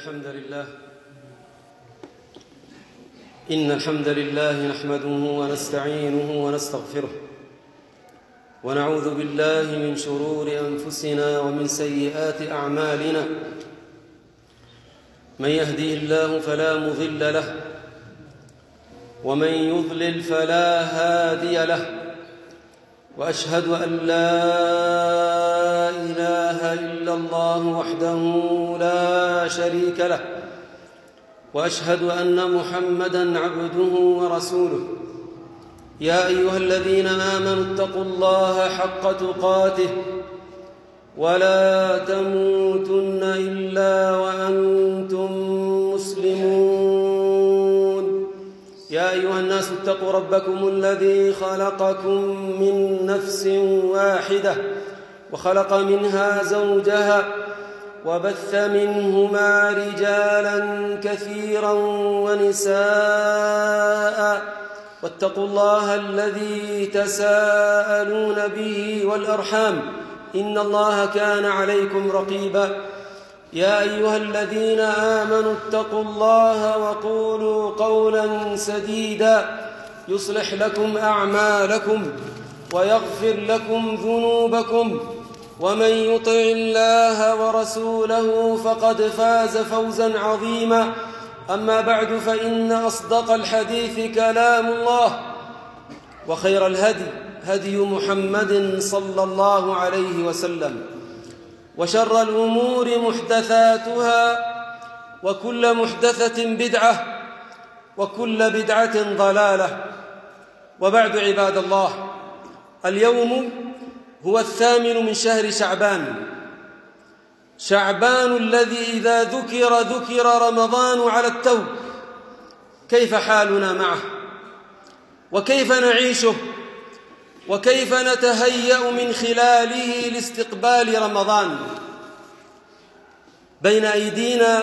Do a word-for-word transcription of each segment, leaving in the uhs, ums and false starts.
الحمد لله إن الحمد لله نحمده ونستعينه ونستغفره ونعوذ بالله من شرور أنفسنا ومن سيئات أعمالنا. من يهديه الله فلا مضل له ومن يضلل فلا هادي له، وأشهد أن لا إله إلا الله وحده لا شريك له، وأشهد أن محمدًا عبده ورسوله. يا أيها الذين آمنوا اتقوا الله حق تقاته ولا تموتن إلا وأنتم مسلمون. يا أيها الناس اتقوا ربكم الذي خلقكم من نفس واحدة وخلق منها زوجها وبث منهما رجالاً كثيراً ونساءً، واتقوا الله الذي تساءلون به والأرحام إن الله كان عليكم رقيباً. يا أيها الذين آمنوا اتقوا الله وقولوا قولاً سديداً يصلح لكم أعمالكم ويغفر لكم ذنوبكم، ومن يطع الله ورسوله فقد فاز فوزاً عظيماً. أما بعد، فإن أصدق الحديث كلام الله، وخير الهدي هدي محمد صلى الله عليه وسلم، وشر الأمور محدثاتها، وكل محدثة بدعة، وكل بدعة ضلالة. وبعد، عباد الله، اليوم هو الثامن من شهر شعبان، شعبان الذي إذا ذكر ذكر رمضان على التو. كيف حالنا معه؟ وكيف نعيشه؟ وكيف نتهيأ من خلاله لاستقبال رمضان؟ بين أيدينا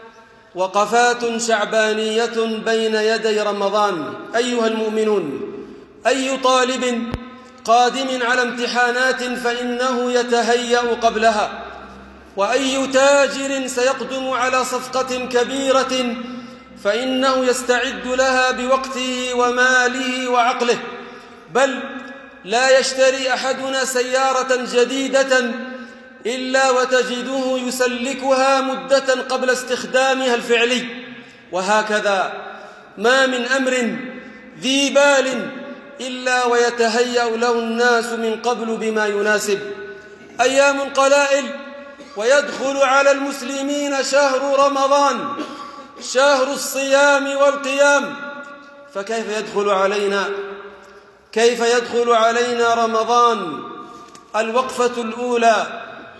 وقفات شعبانية بين يدي رمضان. أيها المؤمنون، أي طالب قادم على امتحانات فإنه يتهيأ قبلها، وأي تاجر سيقدم على صفقة كبيرة فإنه يستعد لها بوقته وماله وعقله. بل لا يشتري أحدنا سيارة جديدة إلا وتجده يسلكها مدة قبل استخدامها الفعلي. وهكذا ما من أمر ذي بال إلا ويتهيأ له الناس من قبل بما يناسب. أيام قلائل ويدخل على المسلمين شهر رمضان، شهر الصيام والقيام. فكيف يدخل علينا كيف يدخل علينا رمضان؟ الوقفة الأولى.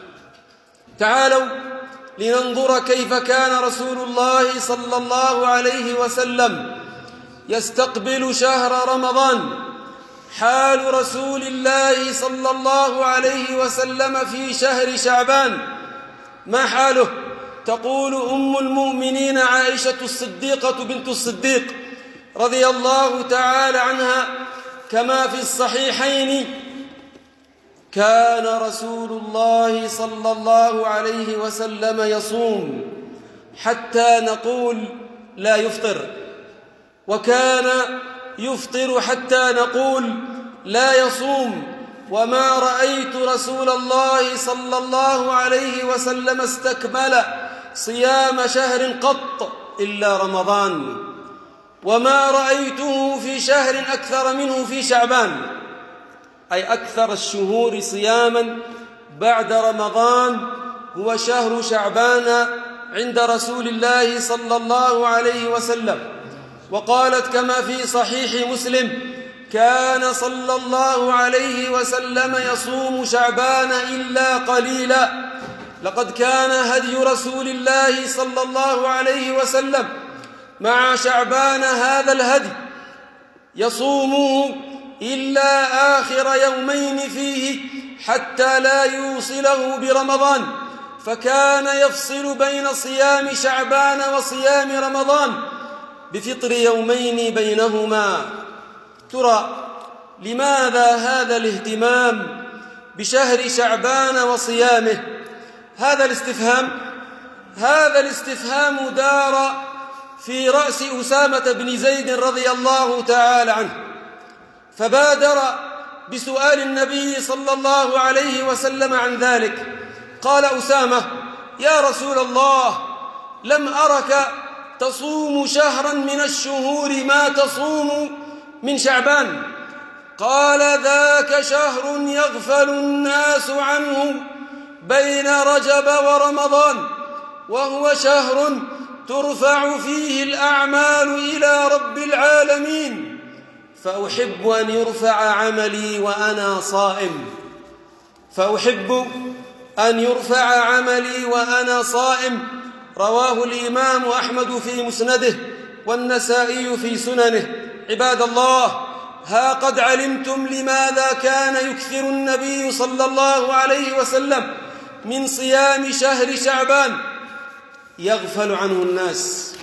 تعالوا لننظر كيف كان رسول الله صلى الله عليه وسلم يستقبل شهر رمضان. حال رسول الله صلى الله عليه وسلم في شهر شعبان ما حاله؟ تقول أم المؤمنين عائشة الصديقة بنت الصديق رضي الله تعالى عنها كما في الصحيحين: كان رسول الله صلى الله عليه وسلم يصوم حتى نقول لا يفطر، وكان يفطر حتى نقول لا يصوم. وما رأيت رسول الله صلى الله عليه وسلم استكمل صيام شهر قط إلا رمضان، وما رأيته في شهر أكثر منه في شعبان، أي أكثر الشهور صياما بعد رمضان هو شهر شعبان عند رسول الله صلى الله عليه وسلم. وقالت كما في صحيح مسلم: كان صلى الله عليه وسلم يصوم شعبان إلا قليلا. لقد كان هدي رسول الله صلى الله عليه وسلم مع شعبان هذا الهدي يصومه إلا آخر يومين فيه حتى لا يوصله برمضان، فكان يفصل بين صيام شعبان وصيام رمضان بفطر يومين بينهما. ترى لماذا هذا الاهتمام بشهر شعبان وصيامه؟ هذا الاستفهام هذا الاستفهام دار في رأس أسامة بن زيد رضي الله تعالى عنه، فبادر بسؤال النبي صلى الله عليه وسلم عن ذلك. قال أسامة: يا رسول الله، لم أرك تصوم شهرا من الشهور ما تصوم من شعبان. قال: ذاك شهر يغفل الناس عنه بين رجب ورمضان، وهو شهر ترفع فيه الأعمال إلى رب العالمين، فأحب أن يرفع عملي وأنا صائم فأحب أن يرفع عملي وأنا صائم رواه الإمام أحمد في مسنده والنسائي في سننه. عباد الله، ها قد علمتم لماذا كان يكثر النبي صلى الله عليه وسلم من صيام شهر شعبان. يغفل عنه الناس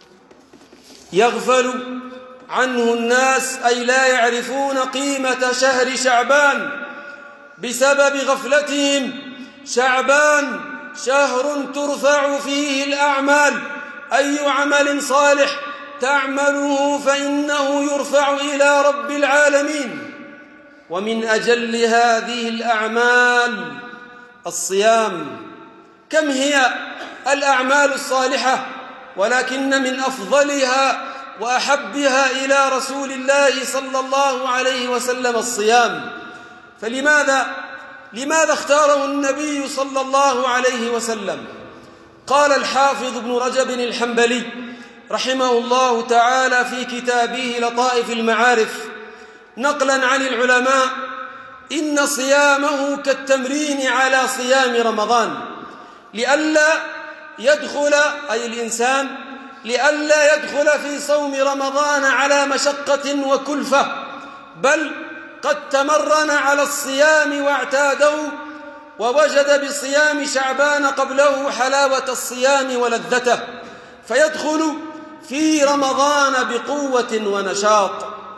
يغفل عنه الناس أي لا يعرفون قيمة شهر شعبان بسبب غفلتهم. شعبان شهر ترفع فيه الأعمال، أي عمل صالح تعمله فإنه يرفع إلى رب العالمين. ومن أجل هذه الأعمال الصيام. كم هي الأعمال الصالحة، ولكن من أفضلها وأحبها إلى رسول الله صلى الله عليه وسلم الصيام. فلماذا لماذا اختاره النبي صلى الله عليه وسلم؟ قال الحافظ ابن رجب الحنبلي رحمه الله تعالى في كتابه لطائف المعارف نقلا عن العلماء: إن صيامه كالتمرين على صيام رمضان، لئلا يدخل أي الإنسان لئلا يدخل في صوم رمضان على مشقة وكلفة، بل قد تمرن على الصيام واعتاده، ووجد بصيام شعبان قبله حلاوة الصيام ولذته، فيدخل في رمضان بقوة ونشاط.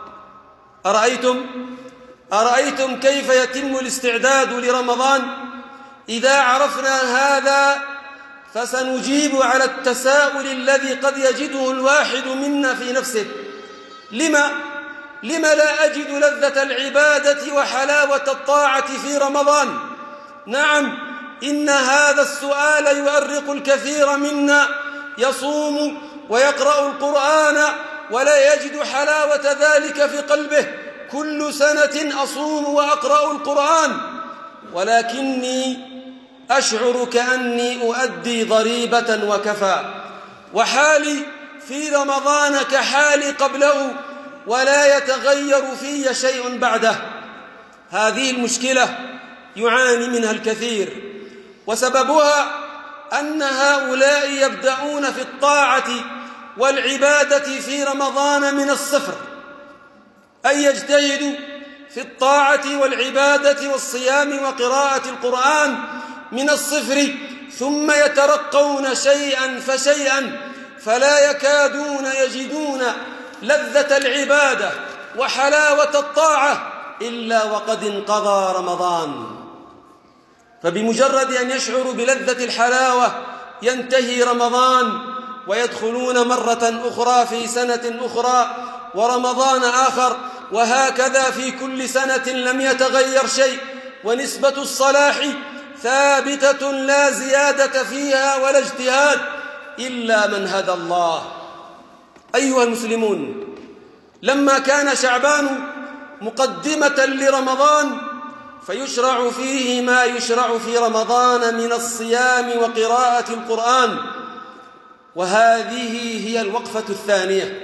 أرأيتم أرأيتم كيف يتم الاستعداد لرمضان؟ إذا عرفنا هذا فسنجيب على التساؤل الذي قد يجده الواحد منا في نفسه: لما لما لا أجد لذة العبادة وحلاوة الطاعة في رمضان؟ نعم، إن هذا السؤال يؤرق الكثير منا، يصوم ويقرأ القرآن ولا يجد حلاوة ذلك في قلبه. كل سنة أصوم وأقرأ القرآن، ولكني أشعر كأني أؤدي ضريبة وكفى، وحالي في رمضان كحالي قبله، ولا يتغير في شيء بعده. هذه المشكلة يعاني منها الكثير، وسببها أن هؤلاء يبدأون في الطاعة والعبادة في رمضان من الصفر، أي يجتهدوا في الطاعة والعبادة والصيام وقراءة القرآن من الصفر، ثم يترقون شيئا فشيئا، فلا يكادون يجدون لذة العبادة وحلاوة الطاعة إلا وقد انقضى رمضان. فبمجرد أن يشعروا بلذة الحلاوة ينتهي رمضان، ويدخلون مرة أخرى في سنة أخرى ورمضان آخر، وهكذا في كل سنة لم يتغير شيء، ونسبة الصلاح ثابتة لا زيادة فيها ولا اجتهاد إلا من هدى الله. أيها المسلمون، لما كان شعبان مقدمة لرمضان فيشرع فيه ما يشرع في رمضان من الصيام وقراءة القرآن، وهذه هي الوقفة الثانية.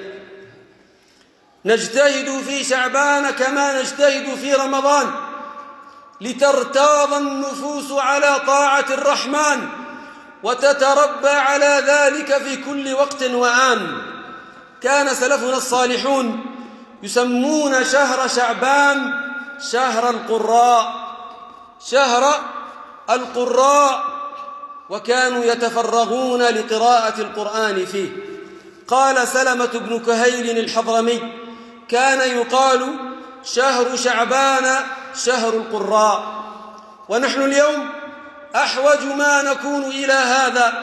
نجتهد في شعبان كما نجتهد في رمضان لترتاض النفوس على طاعة الرحمن وتتربى على ذلك في كل وقت وآن. كان سلفنا الصالحون يسمون شهر شعبان شهر القراء شهر القراء وكانوا يتفرغون لقراءة القرآن فيه. قال سلمة بن كهيل الحضرمي: كان يقال شهر شعبان شهر القراء. ونحن اليوم أحوج ما نكون إلى هذا،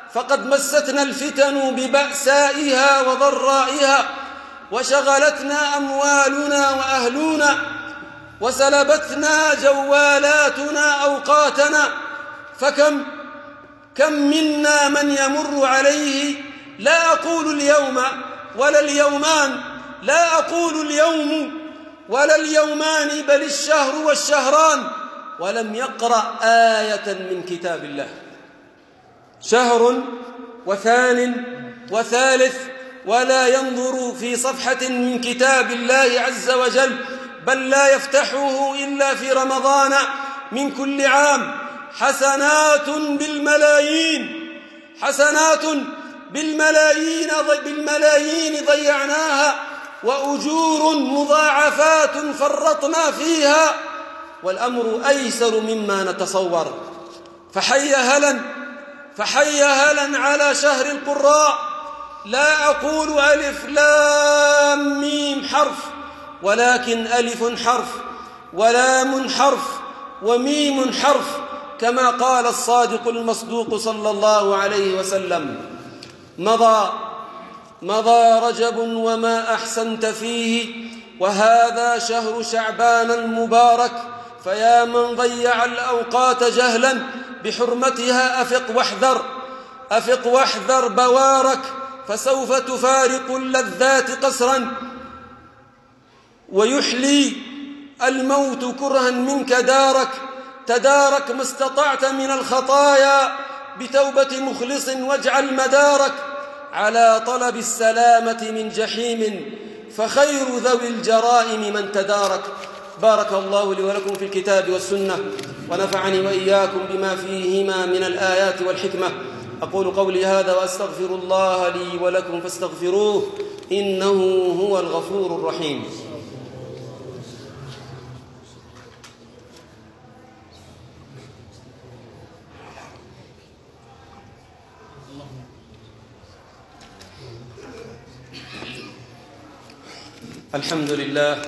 فقد مستنا الفتن ببأسائها وضرائها، وشغلتنا أموالنا وأهلنا، وسلبتنا جوالاتنا أوقاتنا. فكم كم منا من يمر عليه، لا أقول اليوم ولا اليومان، لا أقول اليوم ولا اليومان، بل الشهر والشهران، ولم يقرأ آية من كتاب الله. شهر وثان وثالث ولا ينظر في صفحة من كتاب الله عز وجل، بل لا يفتحه إلا في رمضان من كل عام. حسنات بالملايين، حسنات بالملايين بالملايين ضيعناها، وأجور مضاعفات فرطنا فيها، والأمر أيسر مما نتصور. فحي هلا فحي هلا على شهر القراء. لا أقول ألف لام ميم حرف، ولكن ألف حرف ولام حرف وميم حرف، كما قال الصادق المصدوق صلى الله عليه وسلم: مضى مضى رجب وما أحسنت فيه، وهذا شهر شعبان المبارك، فيا من ضيع الأوقات جهلا بحرمتها أفق واحذر، أفق واحذر بوارك، فسوف تفارق اللذات قسرا، ويحلي الموت كرها منك دارك. تدارك ما استطعت من الخطايا بتوبة مخلص، واجعل مدارك على طلب السلامة من جحيم، فخير ذوي الجرائم من تدارك. بارك الله لي ولكم في الكتاب والسنة، ونفعني وإياكم بما فيهما من الآيات والحكمة. أقول قولي هذا وأستغفر الله لي ولكم فاستغفروه، إنه هو الغفور الرحيم. الحمد لله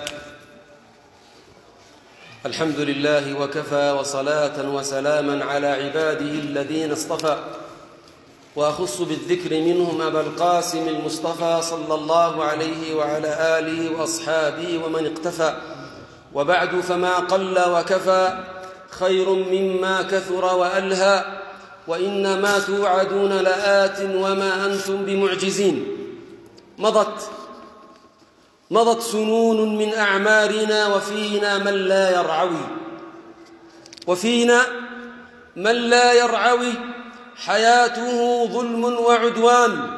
الحمد لله وكفى، وصلاة وسلاما على عباده الذين اصطفى، وأخص بالذكر منهم أبا القاسم المصطفى صلى الله عليه وعلى آله وأصحابه ومن اقتفى. وبعد، فما قل وكفى خير مما كثر وألهى، وإنما توعدون لآت وما أنتم بمعجزين. مضت مضت سنون من أعمارنا، وفينا من لا يرعوي وفينا من لا يرعوي حياته ظلم وعدوان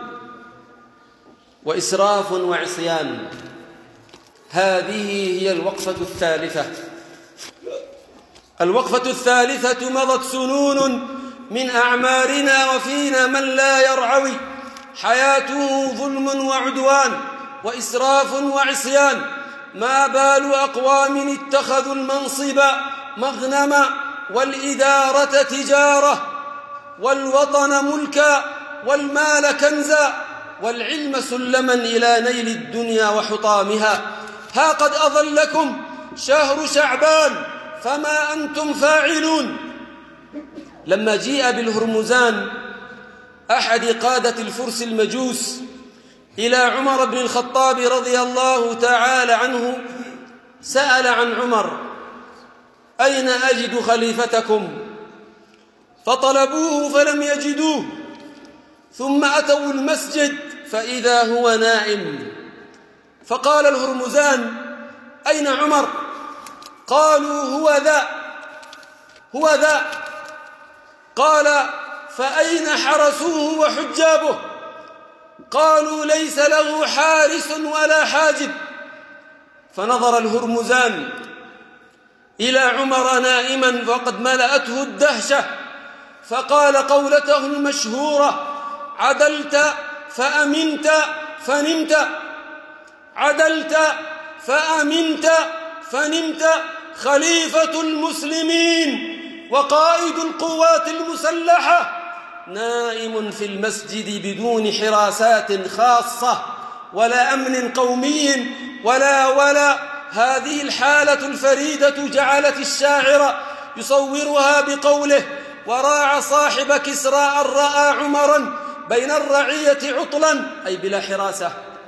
وإسراف وعصيان. هذه هي الوقفة الثالثة الوقفة الثالثة مضت سنون من أعمارنا، وفينا من لا يرعوي حياته ظلم وعدوان وإسراف وعصيان. ما بال أقوام اتخذوا المنصب مغنما، والإدارة تجارة، والوطن ملكا، والمال كنزا، والعلم سلما إلى نيل الدنيا وحطامها. ها قد أظلكم شهر شعبان، فما أنتم فاعلون. لما جيء بالهرمزان أحد قادة الفرس المجوس إلى عمر بن الخطاب رضي الله تعالى عنه، سأل عن عمر: أين أجد خليفتكم؟ فطلبوه فلم يجدوه، ثم أتوا المسجد فإذا هو نائم. فقال الهرمزان: أين عمر؟ قالوا: هو ذا هو ذا قال: فأين حرسوه وحجابه؟ قالوا: ليس له حارس ولا حاجب. فنظر الهرمزان إلى عمر نائما وقد ملأته الدهشة، فقال قولته المشهورة: عدلت فأمنت فنمت، عدلت فأمنت فنمت، خليفة المسلمين وقائد القوات المسلحة نائم في المسجد بدون حراسات خاصة ولا أمن قومي ولا ولا هذه الحالة الفريدة جعلت الشاعر يصورها بقوله: وراع صاحب كسرى أن رأى عمرا بين الرعية عطلا أي بلا حراسة.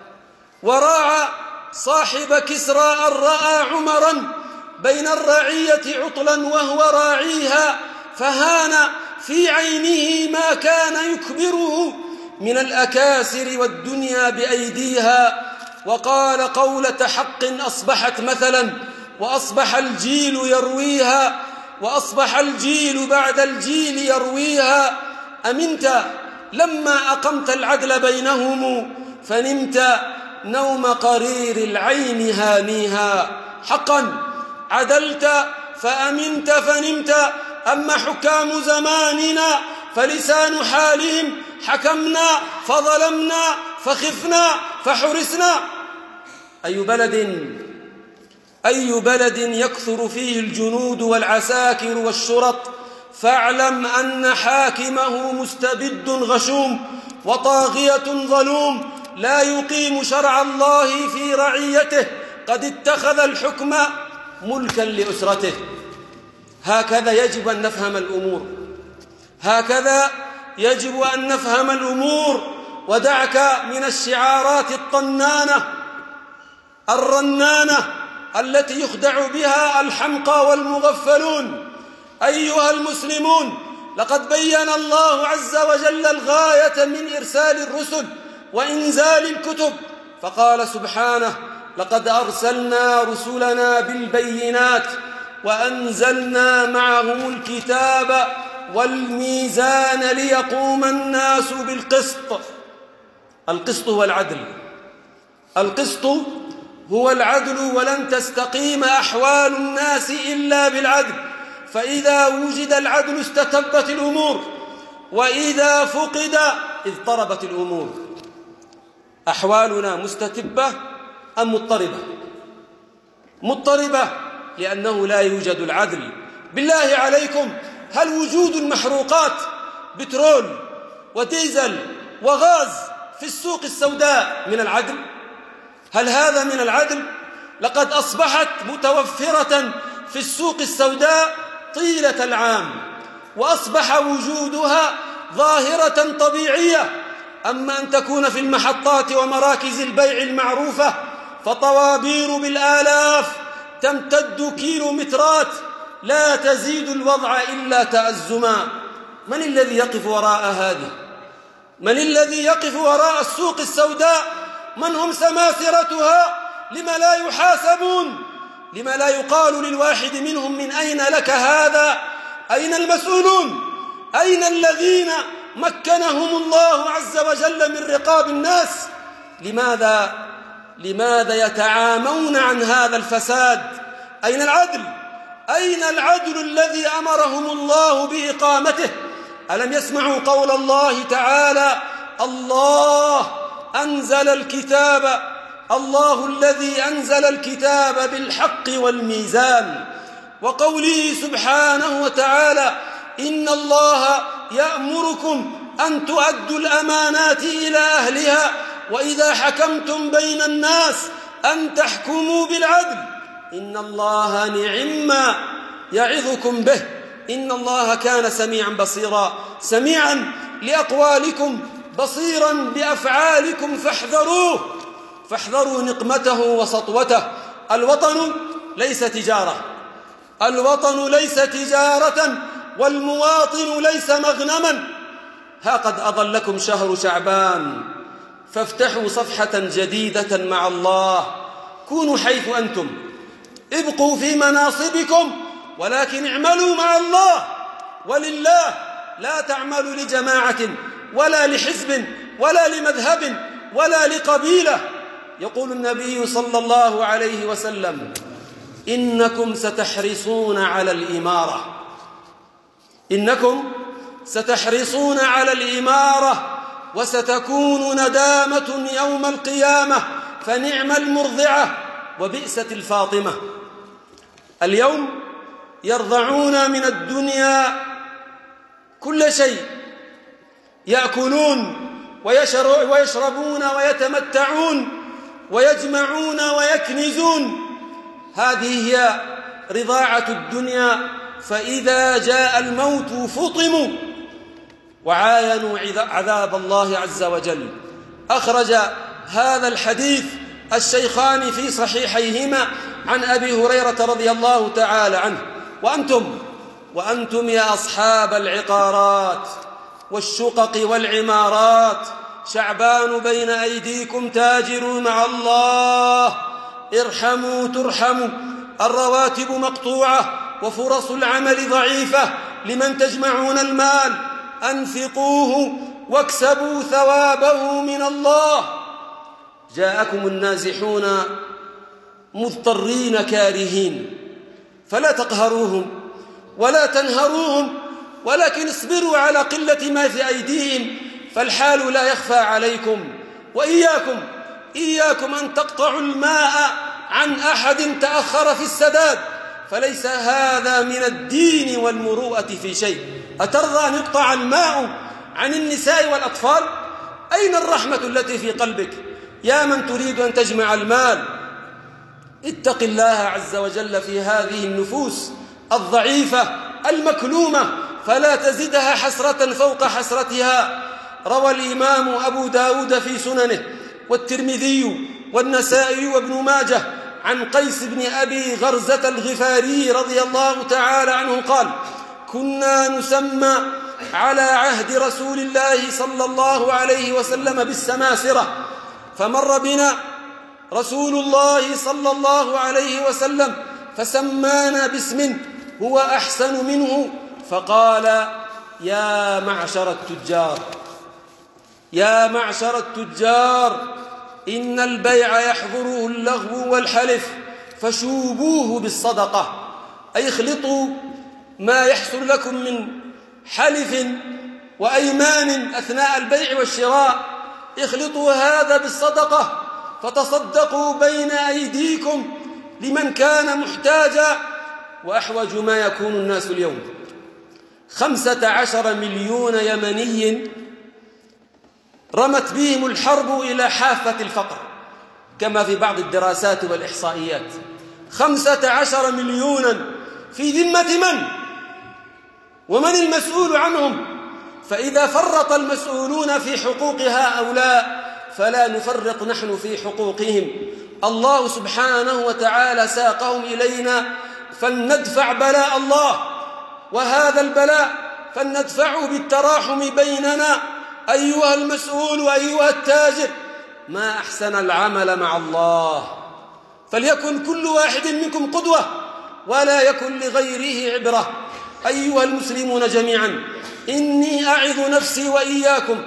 وراع صاحب كسرى أن رأى عمرا بين الرعية عطلا وهو راعيها، فهان في عينه ما كان يكبره من الأكاسر والدنيا بأيديها. وقال قولة حق أصبحت مثلا، وأصبح الجيل يرويها، وأصبح الجيل بعد الجيل يرويها. أمنت لما أقمت العدل بينهم، فنمت نوم قرير العين هانيها. حقا عدلت فأمنت فنمت، أما حكام زماننا فلسان حالهم حكمنا فظلمنا فخفنا فحرسنا. أي بلد أي بلد يكثر فيه الجنود والعساكر والشرط، فاعلم أن حاكمه مستبد غشوم وطاغية ظلوم لا يقيم شرع الله في رعيته، قد اتخذ الحكم ملكا لأسرته. هكذا يجب أن نفهم الأمور، هكذا يجب أن نفهم الأمور. ودعك من الشعارات الطنانة الرنانة التي يخدع بها الحمقى والمغفلون. أيها المسلمون، لقد بين الله عز وجل الغاية من إرسال الرسل وإنزال الكتب، فقال سبحانه: لقد أرسلنا رسلنا بالبينات وأنزلنا معهم الكتاب والميزان ليقوم الناس بالقسط. القسط هو العدل، القسط هو العدل، ولن تستقيم أحوال الناس إلا بالعدل. فإذا وجد العدل استتبت الأمور، وإذا فقد اضطربت الأمور. أحوالنا مستتبة أم مضطربة؟ مضطربة، لأنه لا يوجد العدل. بالله عليكم، هل وجود المحروقات بترول وديزل وغاز في السوق السوداء من العدل؟ هل هذا من العدل؟ لقد أصبحت متوفرة في السوق السوداء طيلة العام، وأصبح وجودها ظاهرة طبيعية. أما أن تكون في المحطات ومراكز البيع المعروفة فطوابير بالآلاف تمتد كيلومترات لا تزيد الوضع إلا تأزما. من الذي يقف وراء هذه؟ من الذي يقف وراء السوق السوداء؟ من هم سماسرتها؟ لم لا يحاسبون؟ لم لا يقال للواحد منهم: من أين لك هذا؟ أين المسؤولون؟ أين الذين مكنهم الله عز وجل من رقاب الناس؟ لماذا لماذا يتعامون عن هذا الفساد؟ أين العدل؟ أين العدل الذي أمرهم الله بإقامته؟ ألم يسمعوا قول الله تعالى: الله أنزل الكتاب الله الذي أنزل الكتاب بالحق والميزان. وقوله سبحانه وتعالى: إن الله يأمركم أن تؤدوا الأمانات إلى أهلها وإذا حكمتم بين الناس أن تحكموا بالعدل إن الله نعم ما يعظكم به إن الله كان سميعا بصيرا. سميعا لأقوالكم، بصيرا بأفعالكم، فاحذروه فاحذروا نقمته وسطوته. الوطن ليس تجارة، الوطن ليس تجارة، والمواطن ليس مغنما. ها قد أضلكم شهر شعبان، فافتحوا صفحة جديدة مع الله. كونوا حيث أنتم، ابقوا في مناصبكم، ولكن اعملوا مع الله ولله، لا تعملوا لجماعة ولا لحزب ولا لمذهب ولا لقبيلة. يقول النبي صلى الله عليه وسلم: إنكم ستحرصون على الإمارة إنكم ستحرصون على الإمارة وستكون ندامة يوم القيامة، فنعم المرضعة وبئست الفاطمة. اليوم يرضعون من الدنيا كل شيء، يأكلون ويشربون ويتمتعون ويجمعون ويكنزون. هذه هي رضاعة الدنيا، فإذا جاء الموت فطموا وعاينوا عذاب الله عز وجل. أخرج هذا الحديث الشيخان في صحيحيهما عن أبي هريرة رضي الله تعالى عنه. وأنتم وأنتم يا أصحاب العقارات والشقق والعمارات شعبان بين أيديكم تاجر مع الله، ارحموا ترحموا، الرواتب مقطوعة وفرص العمل ضعيفة، لمن تجمعون المال أنفقوه واكسبوا ثوابه من الله. جاءكم النازحون مضطرين كارهين، فلا تقهروهم ولا تنهروهم، ولكن اصبروا على قلة ما في أيديهم، فالحال لا يخفى عليكم. وإياكم إياكم أن تقطعوا الماء عن أحد تأخر في السداد، فليس هذا من الدين والمروءة في شيء. أترضى أن يقطع الماء عن النساء والأطفال؟ أين الرحمة التي في قلبك يا من تريد أن تجمع المال؟ اتق الله عز وجل في هذه النفوس الضعيفة المكلومة، فلا تزدها حسرة فوق حسرتها. روى الإمام أبو داود في سننه والترمذي والنسائي وابن ماجه عن قيس بن أبي غرزة الغفاري رضي الله تعالى عنه قال: كنا نسمى على عهد رسول الله صلى الله عليه وسلم بالسماسرة، فمر بنا رسول الله صلى الله عليه وسلم فسمانا باسم هو أحسن منه، فقال: يا معشر التجار يا معشر التجار إن البيع يحضره اللغو والحلف، فشوبوه بالصدقة، أي اخلطوا ما يحصل لكم من حلف وأيمان أثناء البيع والشراء، اخلطوا هذا بالصدقة، فتصدقوا بين أيديكم لمن كان محتاجا. وأحوج ما يكون الناس اليوم خمسة عشر مليون يمني رمت بهم الحرب إلى حافة الفقر، كما في بعض الدراسات والإحصائيات. خمسة عشر مليونا في ذمة من؟ ومن المسؤول عنهم؟ فإذا فرط المسؤولون في حقوق هؤلاء فلا نفرط نحن في حقوقهم. الله سبحانه وتعالى ساقهم إلينا فلندفع بلاء الله، وهذا البلاء فلندفعه بالتراحم بيننا. أيها المسؤول وأيها التاجر، ما أحسن العمل مع الله، فليكن كل واحد منكم قدوة ولا يكن لغيره عبرة. أيها المسلمون جميعا، إني أعظ نفسي وإياكم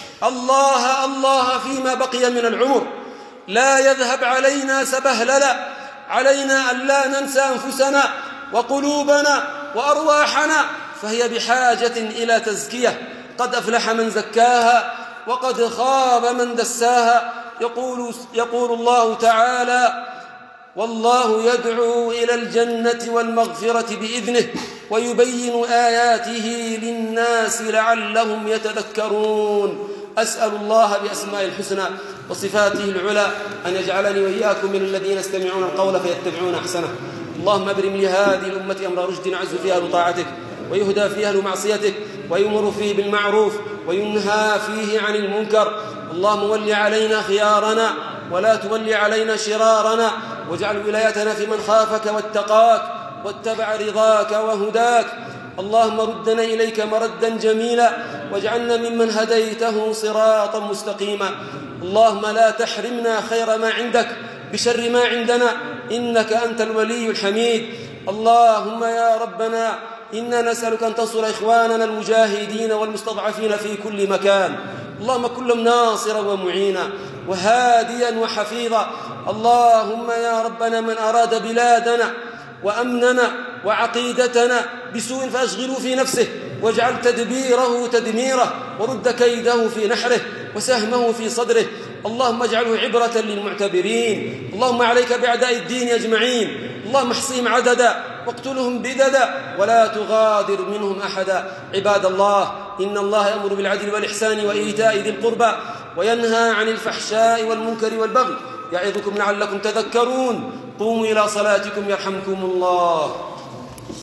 الله الله فيما بقي من العمر، لا يذهب علينا سبهللا، علينا أن لا ننسى أنفسنا وقلوبنا وأرواحنا، فهي بحاجة إلى تزكية. قد أفلح من زكاها وقد خاب من دساها. يقول, يقول الله تعالى: والله يدعو إلى الجنة والمغفرة بإذنه ويبين آياته للناس لعلهم يتذكرون. أسأل الله بأسماء الحسنى وصفاته العلى أن يجعلني وإياكم من الذين يستمعون القول فيتبعون أحسنه. اللهم ابرم لهذه الأمة أمر رشد عز فيها بطاعتك، ويهدى فيها لمعصيتك، ويؤمر فيه بالمعروف وينهى فيه عن المنكر. اللهم ول علينا خيارنا ولا تول علينا شرارنا، واجعل ولايتنا في من خافك واتقاك واتبع رضاك وهداك. اللهم ردنا إليك مردا جميلا، واجعلنا ممن هديته صراطا مستقيما. اللهم لا تحرمنا خير ما عندك بشر ما عندنا، إنك أنت الولي الحميد. اللهم يا ربنا إنا نسألك أن تنصر إخواننا المجاهدين والمستضعفين في كل مكان. اللهم كن لهم ناصرا ومعينا وهاديا وحفيظا. اللهم يا ربنا من أراد بلادنا وأمننا وعقيدتنا بسوء فأشغله في نفسه، واجعل تدبيره تدميره، ورد كيده في نحره وسهمه في صدره. اللهم اجعله عبرة للمعتبرين. اللهم عليك بأعداء الدين أجمعين، اللهم احصهم عددا واقتلهم بددا ولا تغادر منهم أحدا. عباد الله، إن الله يأمر بالعدل والإحسان وإيتاء ذي القربى وينهى عن الفحشاء والمنكر والبغي، يعظكم لعلكم تذكرون. قوموا إلى صلاتكم يرحمكم الله.